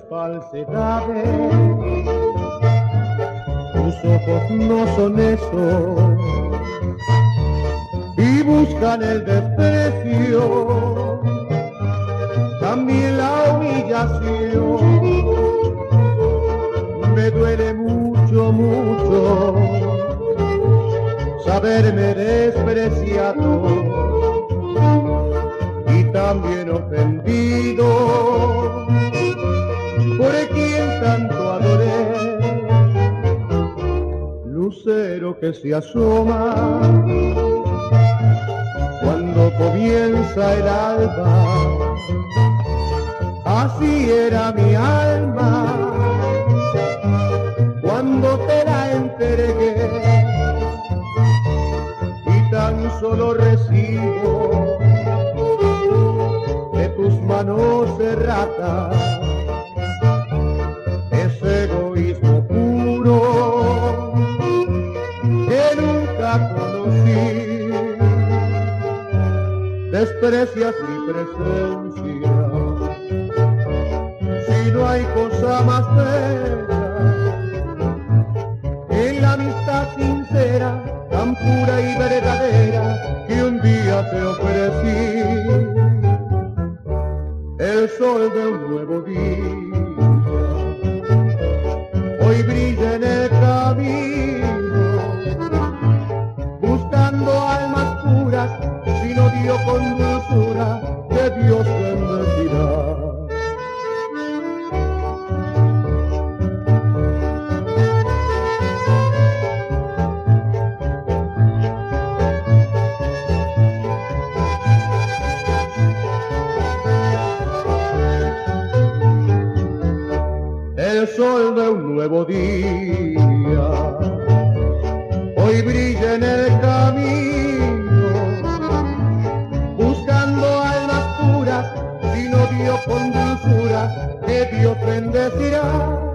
falsedades, tus ojos no son eso y buscan el desprecio, también la humillación. Me duele mucho, mucho saberme despreciado y también ofendido por quien tanto adoré. Lucero que se asoma cuando comienza el alba, así era mi alma cuando te la entregué, y tan solo recibo de tus manos cerradas ese egoísmo puro que nunca conocí. Desprecias mi presencia, si no hay cosa más bella en la amistad sincera, tan pura y verdadera que un día te ofrecí. El sol de un nuevo día hoy brilla en el camino, buscando almas puras, si no dio con dulzura, que Dios bendecirá. El sol de un nuevo día hoy brilla en el camino, buscando almas puras, si no dio con dulzura, que Dios bendecirá.